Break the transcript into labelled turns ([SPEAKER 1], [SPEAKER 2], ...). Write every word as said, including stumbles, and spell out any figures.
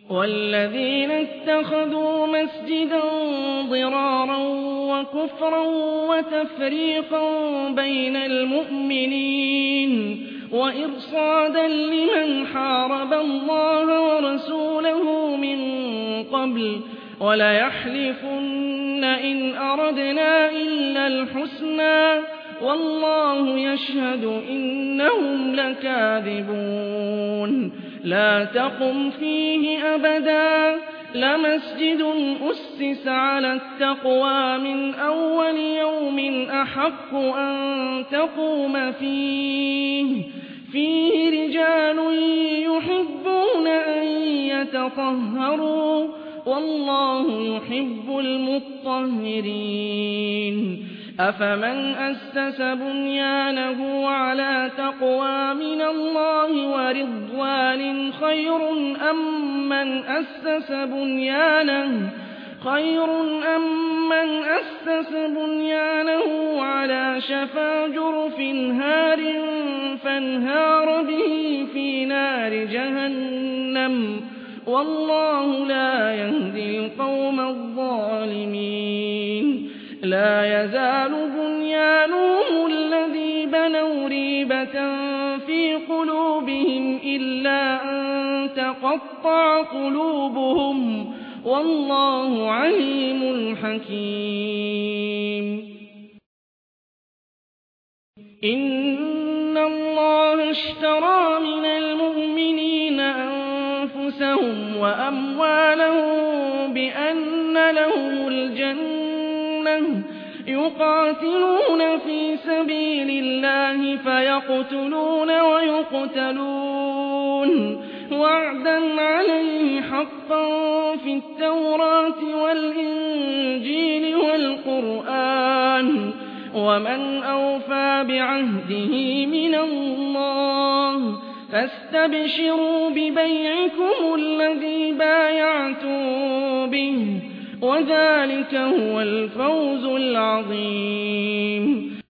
[SPEAKER 1] والذين اتخذوا مسجدا ضرارا وكفرا وتفريقا بين المؤمنين وإرصادا لمن حارب الله ورسوله من قبل وليحلفن إن أردنا إلا الحسنى والله يشهد إنهم لكاذبون لا تقم فيه أبدا لمسجد أسس على التقوى من أول يوم أحق أن تقوم فيه فيه رجال يحبون أن يتطهروا والله يحب المطهرين أفمن أسس بنيانه على تقوى من الله ورضوان خير أم من أسس بنيانه خير أم من أسس بنيانه على شفا جرف هار فانهار به في نار جهنم والله لا يهدي القوم الظالمين لا يزال بنيانهم الذي بنوا ريبة في قلوبهم إلا أن تقطع قلوبهم والله عليم حكيم إن الله اشترى من المؤمنين أنفسهم وأموالهم بأن لهم الجنة يقاتلون في سبيل الله فيقتلون ويقتلون وعدا عليه حقا في التوراة والإنجيل والقرآن ومن أوفى بعهده من الله فاستبشروا ببيعكم الذي بايعتم به وذلك هو الفوز العظيم